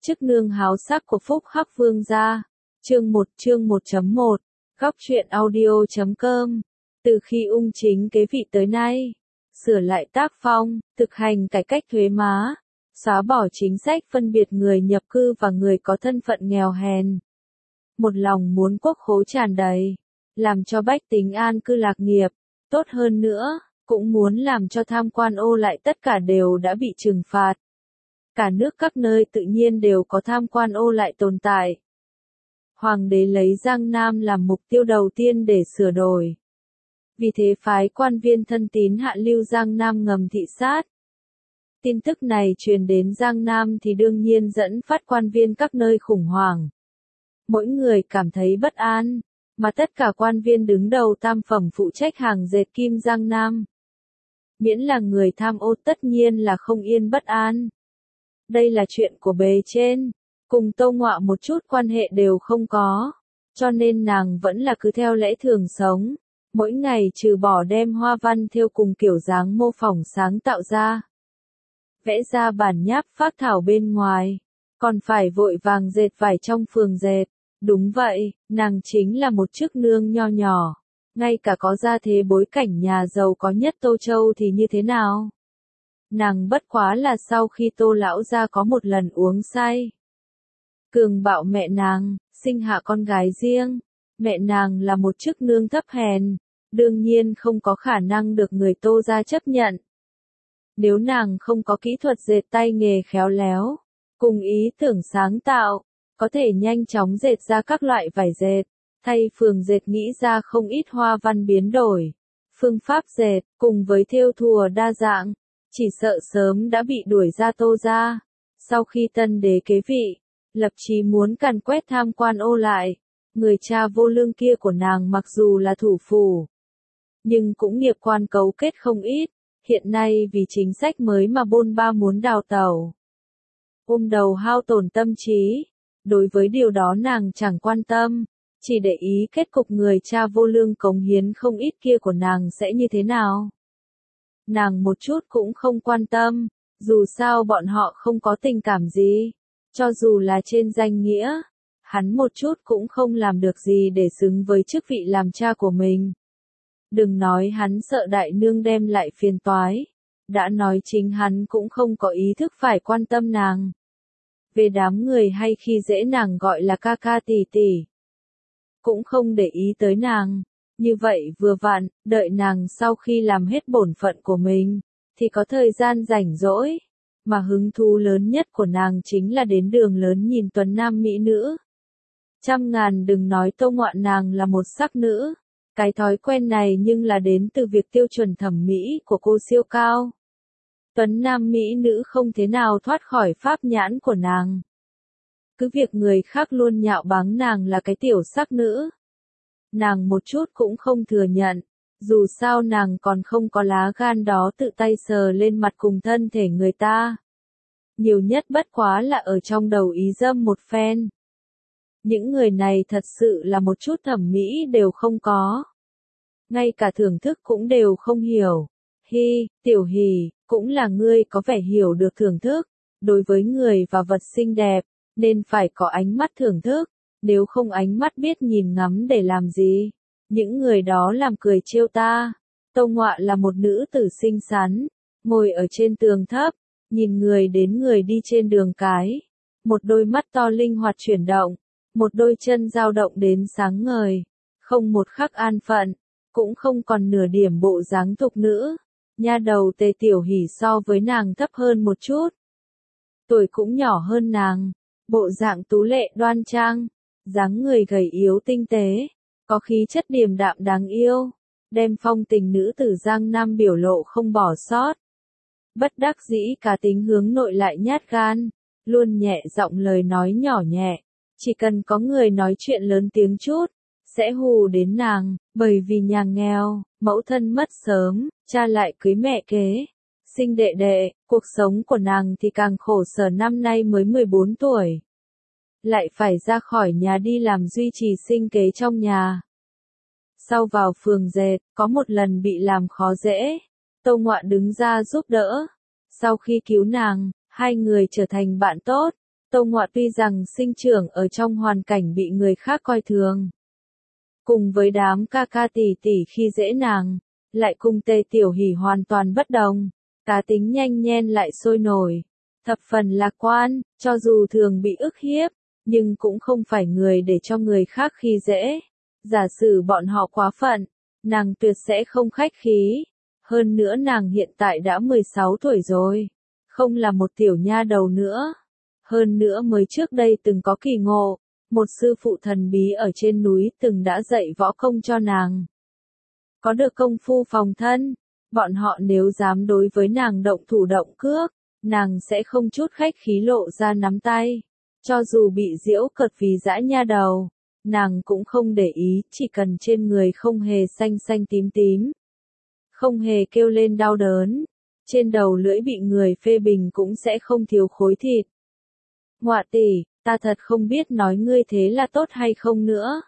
Chức nương háo sắc của Phúc Hắc Vương gia. Chương 1.1. Góc truyện audio.com. Từ khi ung chính kế vị tới nay, sửa lại tác phong, thực hành cải cách thuế má, xóa bỏ chính sách phân biệt người nhập cư và người có thân phận nghèo hèn. Một lòng muốn quốc khố tràn đầy, làm cho bách tính an cư lạc nghiệp, tốt hơn nữa, cũng muốn làm cho tham quan ô lại tất cả đều đã bị trừng phạt. Cả nước các nơi tự nhiên đều có tham quan ô lại tồn tại. Hoàng đế lấy Giang Nam làm mục tiêu đầu tiên để sửa đổi. Vì thế phái quan viên thân tín hạ lưu Giang Nam ngầm thị sát. Tin tức này truyền đến Giang Nam thì đương nhiên dẫn phát quan viên các nơi khủng hoảng. Mỗi người cảm thấy bất an, mà tất cả quan viên đứng đầu tam phẩm phụ trách hàng dệt kim Giang Nam. Miễn là người tham ô tất nhiên là không yên bất an. Đây là chuyện của bề trên, cùng Tô Ngọa một chút quan hệ đều không có, cho nên nàng vẫn là cứ theo lẽ thường sống, mỗi ngày trừ bỏ đem hoa văn thêu cùng kiểu dáng mô phỏng sáng tạo ra, vẽ ra bản nháp phác thảo bên ngoài, còn phải vội vàng dệt vải trong phường dệt. Đúng vậy, nàng chính là một chức nương nho nhỏ, ngay cả có gia thế bối cảnh nhà giàu có nhất Tô Châu thì như thế nào? Nàng bất quá là sau khi Tô lão gia có một lần uống say, cường bạo mẹ nàng, sinh hạ con gái riêng. Mẹ nàng là một chức nương thấp hèn, đương nhiên không có khả năng được người Tô gia chấp nhận. Nếu nàng không có kỹ thuật dệt tay nghề khéo léo, cùng ý tưởng sáng tạo, có thể nhanh chóng dệt ra các loại vải dệt, thay phường dệt nghĩ ra không ít hoa văn biến đổi, phương pháp dệt, cùng với thêu thùa đa dạng, chỉ sợ sớm đã bị đuổi ra Tô gia. Sau khi tân đế kế vị, lập chí muốn càn quét tham quan ô lại, người cha vô lương kia của nàng mặc dù là thủ phủ, nhưng cũng nghiệp quan cấu kết không ít, hiện nay vì chính sách mới mà bôn ba muốn đào tẩu. Ôm đầu hao tổn tâm trí, đối với điều đó nàng chẳng quan tâm, chỉ để ý kết cục người cha vô lương cống hiến không ít kia của nàng sẽ như thế nào. Nàng một chút cũng không quan tâm, dù sao bọn họ không có tình cảm gì, cho dù là trên danh nghĩa, hắn một chút cũng không làm được gì để xứng với chức vị làm cha của mình. Đừng nói hắn sợ đại nương đem lại phiền toái, đã nói chính hắn cũng không có ý thức phải quan tâm nàng. Về đám người hay khi dễ nàng gọi là ca ca tỷ tỷ, cũng không để ý tới nàng. Như vậy vừa vặn, đợi nàng sau khi làm hết bổn phận của mình, thì có thời gian rảnh rỗi, mà hứng thú lớn nhất của nàng chính là đến đường lớn nhìn tuấn nam mỹ nữ. Trăm ngàn đừng nói Tô Ngọa nàng là một sắc nữ, cái thói quen này nhưng là đến từ việc tiêu chuẩn thẩm mỹ của cô siêu cao. Tuấn nam mỹ nữ không thế nào thoát khỏi pháp nhãn của nàng. Cứ việc người khác luôn nhạo báng nàng là cái tiểu sắc nữ, nàng một chút cũng không thừa nhận, dù sao nàng còn không có lá gan đó tự tay sờ lên mặt cùng thân thể người ta. Nhiều nhất bất quá là ở trong đầu ý dâm một phen. Những người này thật sự là một chút thẩm mỹ đều không có. Ngay cả thưởng thức cũng đều không hiểu. Hi, tiểu hỉ, cũng là ngươi có vẻ hiểu được thưởng thức. Đối với người và vật xinh đẹp, nên phải có ánh mắt thưởng thức. Nếu không ánh mắt biết nhìn ngắm để làm gì? Những người đó làm cười trêu ta. Tô Ngọa là một nữ tử xinh xắn, ngồi ở trên tường thấp, nhìn người đến người đi trên đường cái. Một đôi mắt to linh hoạt chuyển động, một đôi chân dao động đến sáng ngời, không một khắc an phận, cũng không còn nửa điểm bộ dáng tục nữ. Nha đầu Tề Tiểu Hỉ so với nàng thấp hơn một chút, tuổi cũng nhỏ hơn nàng, bộ dạng tú lệ đoan trang, dáng người gầy yếu tinh tế, có khí chất điềm đạm đáng yêu, đem phong tình nữ tử Giang Nam biểu lộ không bỏ sót. Bất đắc dĩ cá tính hướng nội lại nhát gan, luôn nhẹ giọng lời nói nhỏ nhẹ, chỉ cần có người nói chuyện lớn tiếng chút, sẽ hù đến nàng, bởi vì nhà nghèo, mẫu thân mất sớm, cha lại cưới mẹ kế, sinh đệ đệ, cuộc sống của nàng thì càng khổ sở, năm nay mới 14 tuổi. Lại phải ra khỏi nhà đi làm duy trì sinh kế trong nhà. Sau vào phường dệt, có một lần bị làm khó dễ, Tô Ngọa đứng ra giúp đỡ. Sau khi cứu nàng, hai người trở thành bạn tốt, Tô Ngoạ tuy rằng sinh trưởng ở trong hoàn cảnh bị người khác coi thường, cùng với đám ca ca tỷ tỷ khi dễ nàng, lại cùng Tề Tiểu Hỷ hoàn toàn bất đồng, cá tính nhanh nhen lại sôi nổi, thập phần lạc quan, cho dù thường bị ức hiếp, nhưng cũng không phải người để cho người khác khi dễ. Giả sử bọn họ quá phận, nàng tuyệt sẽ không khách khí. Hơn nữa nàng hiện tại đã 16 tuổi rồi, không là một tiểu nha đầu nữa. Hơn nữa mới trước đây từng có kỳ ngộ, một sư phụ thần bí ở trên núi từng đã dạy võ công cho nàng. Có được công phu phòng thân, bọn họ nếu dám đối với nàng động thủ động cước, nàng sẽ không chút khách khí lộ ra nắm tay. Cho dù bị giễu cợt vì dã nha đầu, nàng cũng không để ý, chỉ cần trên người không hề xanh xanh tím tím, không hề kêu lên đau đớn, trên đầu lưỡi bị người phê bình cũng sẽ không thiếu khối thịt. Ngoạ tỷ, ta thật không biết nói ngươi thế là tốt hay không nữa.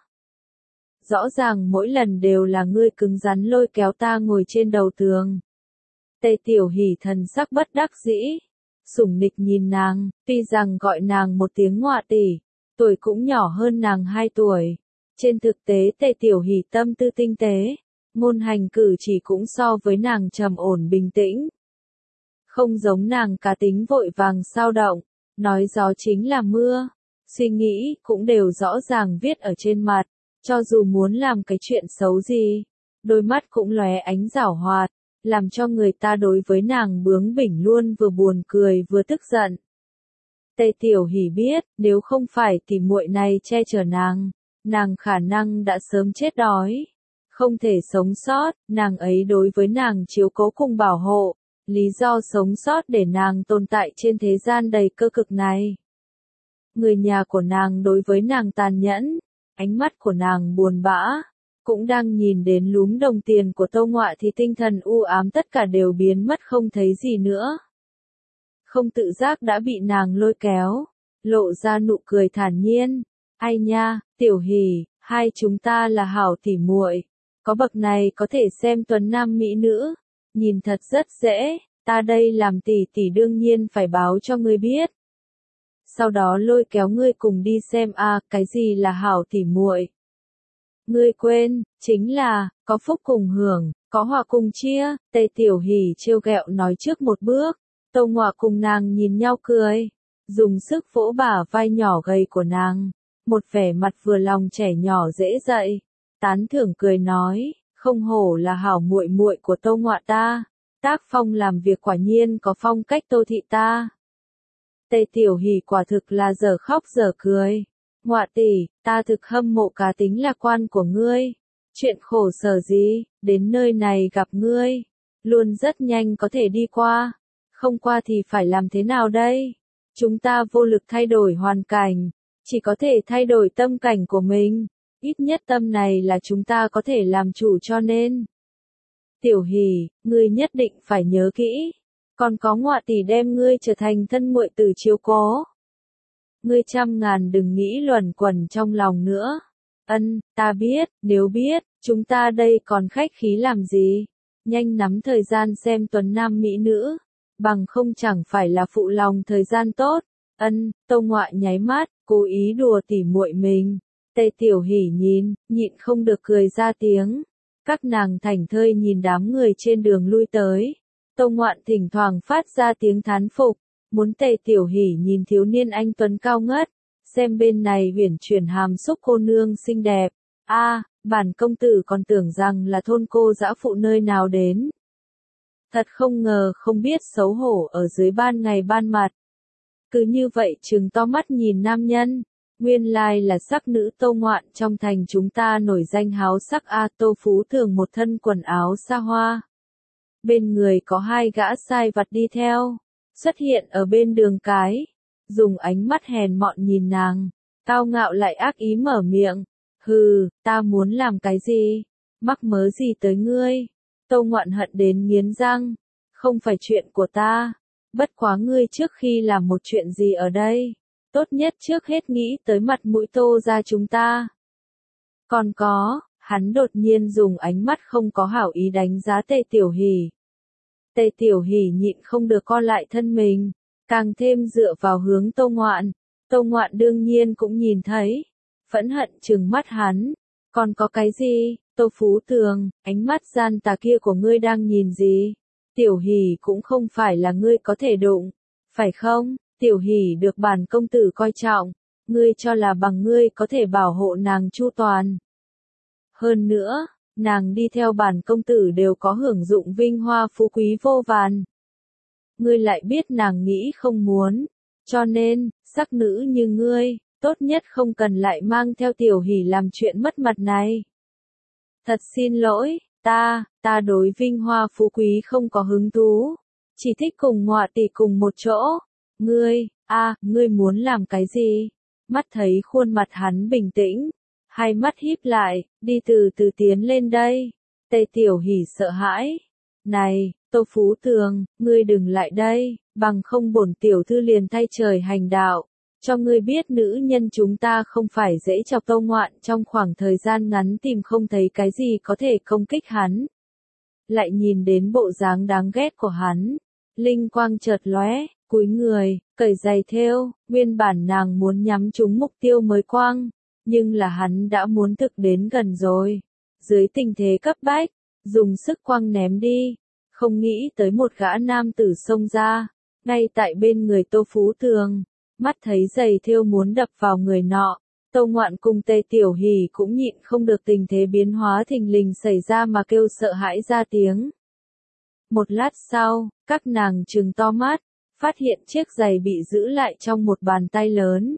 Rõ ràng mỗi lần đều là ngươi cứng rắn lôi kéo ta ngồi trên đầu tường. Tề Tiểu Hỷ thần sắc bất đắc dĩ, sủng nịch nhìn nàng, tuy rằng gọi nàng một tiếng ngoạ tỷ, tuổi cũng nhỏ hơn nàng 2 tuổi. Trên thực tế Tề Tiểu Hỷ tâm tư tinh tế, ngôn hành cử chỉ cũng so với nàng trầm ổn bình tĩnh. Không giống nàng cá tính vội vàng sao động, nói gió chính là mưa, suy nghĩ cũng đều rõ ràng viết ở trên mặt, cho dù muốn làm cái chuyện xấu gì, đôi mắt cũng lóe ánh giảo hoạt, làm cho người ta đối với nàng bướng bỉnh luôn vừa buồn cười vừa tức giận. Tề Tiểu Hỷ biết, nếu không phải tỉ muội này che chở nàng khả năng đã sớm chết đói, không thể sống sót, nàng ấy đối với nàng chiếu cố cùng bảo hộ, lý do sống sót để nàng tồn tại trên thế gian đầy cơ cực này. Người nhà của nàng đối với nàng tàn nhẫn, ánh mắt của nàng buồn bã, cũng đang nhìn đến lúm đồng tiền của Tô Ngoạ thì tinh thần u ám tất cả đều biến mất không thấy gì nữa. Không tự giác đã bị nàng lôi kéo, lộ ra nụ cười thản nhiên. Ai nha, Tiểu Hỷ, hai chúng ta là hảo tỉ muội, có bậc này có thể xem tuấn nam mỹ nữ, nhìn thật rất dễ, ta đây làm tỷ tỷ đương nhiên phải báo cho ngươi biết. Sau đó lôi kéo ngươi cùng đi xem cái gì là hảo tỉ muội. Ngươi quên, chính là, có phúc cùng hưởng, có hòa cùng chia, Tề Tiểu Hỷ trêu ghẹo nói trước một bước, Tô Ngoạ cùng nàng nhìn nhau cười, dùng sức vỗ bả vai nhỏ gầy của nàng, một vẻ mặt vừa lòng trẻ nhỏ dễ dạy, tán thưởng cười nói, không hổ là hảo muội muội của Tô Ngoạ ta, tác phong làm việc quả nhiên có phong cách Tô thị ta. Tề Tiểu Hỷ quả thực là dở khóc dở cười. Ngoạ tỷ, ta thực hâm mộ cá tính lạc quan của ngươi. Chuyện khổ sở gì, đến nơi này gặp ngươi, luôn rất nhanh có thể đi qua. Không qua thì phải làm thế nào đây? Chúng ta vô lực thay đổi hoàn cảnh, chỉ có thể thay đổi tâm cảnh của mình. Ít nhất tâm này là chúng ta có thể làm chủ cho nên. Tiểu Hỷ, ngươi nhất định phải nhớ kỹ. Còn có Ngoạ tỷ đem ngươi trở thành thân muội tử chiếu cố. Ngươi trăm ngàn đừng nghĩ luẩn quẩn trong lòng nữa. Ta biết, nếu biết, chúng ta đây còn khách khí làm gì? Nhanh nắm thời gian xem tuấn nam mỹ nữ, bằng không chẳng phải là phụ lòng thời gian tốt. Tô Ngoạ nháy mắt, cố ý đùa tỉ muội mình. Tề Tiểu Hỷ nhịn không được cười ra tiếng. Các nàng thảnh thơi nhìn đám người trên đường lui tới. Tô Ngoạn thỉnh thoảng phát ra tiếng thán phục, muốn Tề Tiểu Hỷ nhìn thiếu niên anh tuấn cao ngất, xem bên này uyển chuyển hàm xúc cô nương xinh đẹp. Bản công tử còn tưởng rằng là thôn cô dã phụ nơi nào đến. Thật không ngờ không biết xấu hổ ở dưới ban ngày ban mặt. Cứ như vậy trừng to mắt nhìn nam nhân, nguyên lai là sắc nữ Tô Ngoạn trong thành chúng ta nổi danh háo sắc Tô Phú thường một thân quần áo xa hoa. Bên người có 2 gã sai vặt đi theo, xuất hiện ở bên đường cái, dùng ánh mắt hèn mọn nhìn nàng, cao ngạo lại ác ý mở miệng, hừ, ta muốn làm cái gì, mắc mớ gì tới ngươi. Tô Ngoạn hận đến nghiến răng, không phải chuyện của ta, bất quá ngươi trước khi làm một chuyện gì ở đây, tốt nhất trước hết nghĩ tới mặt mũi Tô gia chúng ta. Còn có, hắn đột nhiên dùng ánh mắt không có hảo ý đánh giá Tề Tiểu Hỷ. Tề Tiểu Hỷ nhịn không được co lại thân mình, càng thêm dựa vào hướng Tô Ngoạn, Tô Ngoạn đương nhiên cũng nhìn thấy, phẫn hận trừng mắt hắn, còn có cái gì, Tô Phú Tường, ánh mắt gian tà kia của ngươi đang nhìn gì? Tiểu Hỷ cũng không phải là ngươi có thể đụng, phải không? Tiểu Hỷ được bản công tử coi trọng, ngươi cho là bằng ngươi có thể bảo hộ nàng chu toàn. Hơn nữa, nàng đi theo bản công tử đều có hưởng dụng vinh hoa phú quý vô vàn. Ngươi lại biết nàng nghĩ không muốn, cho nên, sắc nữ như ngươi, tốt nhất không cần lại mang theo Tiểu Hỷ làm chuyện mất mặt này. Thật xin lỗi, ta đối vinh hoa phú quý không có hứng thú, chỉ thích cùng Ngoạ tỷ cùng một chỗ. Ngươi muốn làm cái gì? Mắt thấy khuôn mặt hắn bình tĩnh, hai mắt híp lại, đi từ từ tiến lên đây. Tề Tiểu Hỷ sợ hãi. Này, Tô Phú Tường, ngươi đừng lại đây, bằng không bổn tiểu thư liền thay trời hành đạo. Cho ngươi biết nữ nhân chúng ta không phải dễ chọc. Tô Ngoạn trong khoảng thời gian ngắn tìm không thấy cái gì có thể công kích hắn. Lại nhìn đến bộ dáng đáng ghét của hắn. Linh quang chợt lóe, cúi người, cởi giày thêu, nguyên bản nàng muốn nhắm trúng mục tiêu mới quang. Nhưng là hắn đã muốn thực đến gần rồi. Dưới tình thế cấp bách, dùng sức quăng ném đi. Không nghĩ tới một gã nam tử xông ra, ngay tại bên người Tô Phú Tường. Mắt thấy giày thêu muốn đập vào người nọ, Tô Ngoạn cùng Tề Tiểu Hỷ cũng nhịn không được tình thế biến hóa thình lình xảy ra mà kêu sợ hãi ra tiếng. Một lát sau, các nàng trừng to mắt, phát hiện chiếc giày bị giữ lại trong một bàn tay lớn.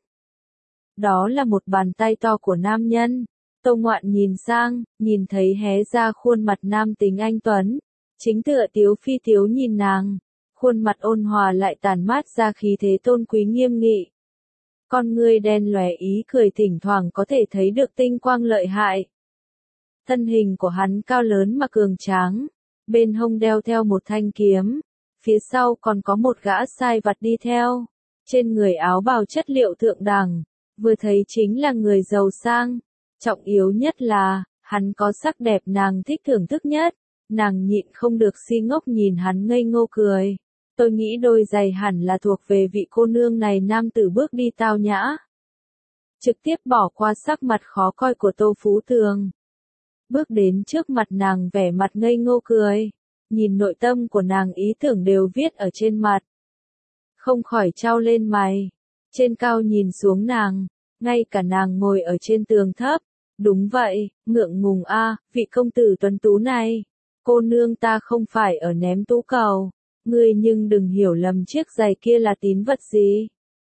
Đó là một bàn tay to của nam nhân. Tô Ngoạn nhìn sang, nhìn thấy hé ra khuôn mặt nam tính anh tuấn, chính tựa tiếu phi tiếu nhìn nàng. Khuôn mặt ôn hòa lại tản mát ra khí thế tôn quý nghiêm nghị. Con ngươi đen lòe ý cười thỉnh thoảng có thể thấy được tinh quang lợi hại. Thân hình của hắn cao lớn mà cường tráng, bên hông đeo theo một thanh kiếm, phía sau còn có một gã sai vặt đi theo. Trên người áo bào chất liệu thượng đẳng, vừa thấy chính là người giàu sang. Trọng yếu nhất là, hắn có sắc đẹp nàng thích thưởng thức nhất. Nàng nhịn không được si ngốc nhìn hắn ngây ngô cười. Tôi nghĩ đôi giày hẳn là thuộc về vị cô nương này. Nam tử bước đi tao nhã, trực tiếp bỏ qua sắc mặt khó coi của Tô Phú Tường. Bước đến trước mặt nàng vẻ mặt ngây ngô cười, nhìn nội tâm của nàng ý tưởng đều viết ở trên mặt. Không khỏi trao lên mày, trên cao nhìn xuống nàng, ngay cả nàng ngồi ở trên tường thấp. Đúng vậy, ngượng ngùng a, vị công tử tuấn tú này, cô nương ta không phải ở ném tú cầu. Ngươi nhưng đừng hiểu lầm chiếc giày kia là tín vật gì.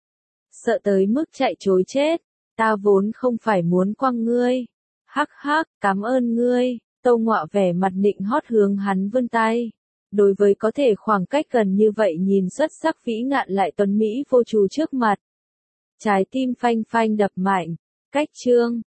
Sợ tới mức chạy trối chết, ta vốn không phải muốn quăng ngươi. Hắc hắc, cảm ơn ngươi. Tô Ngoạ vẻ mặt nịnh hót hướng hắn vươn tay. Đối với có thể khoảng cách gần như vậy nhìn xuất sắc vĩ ngạn lại tuấn mỹ vô trù trước mặt. Trái tim phanh phanh đập mạnh. Cách chương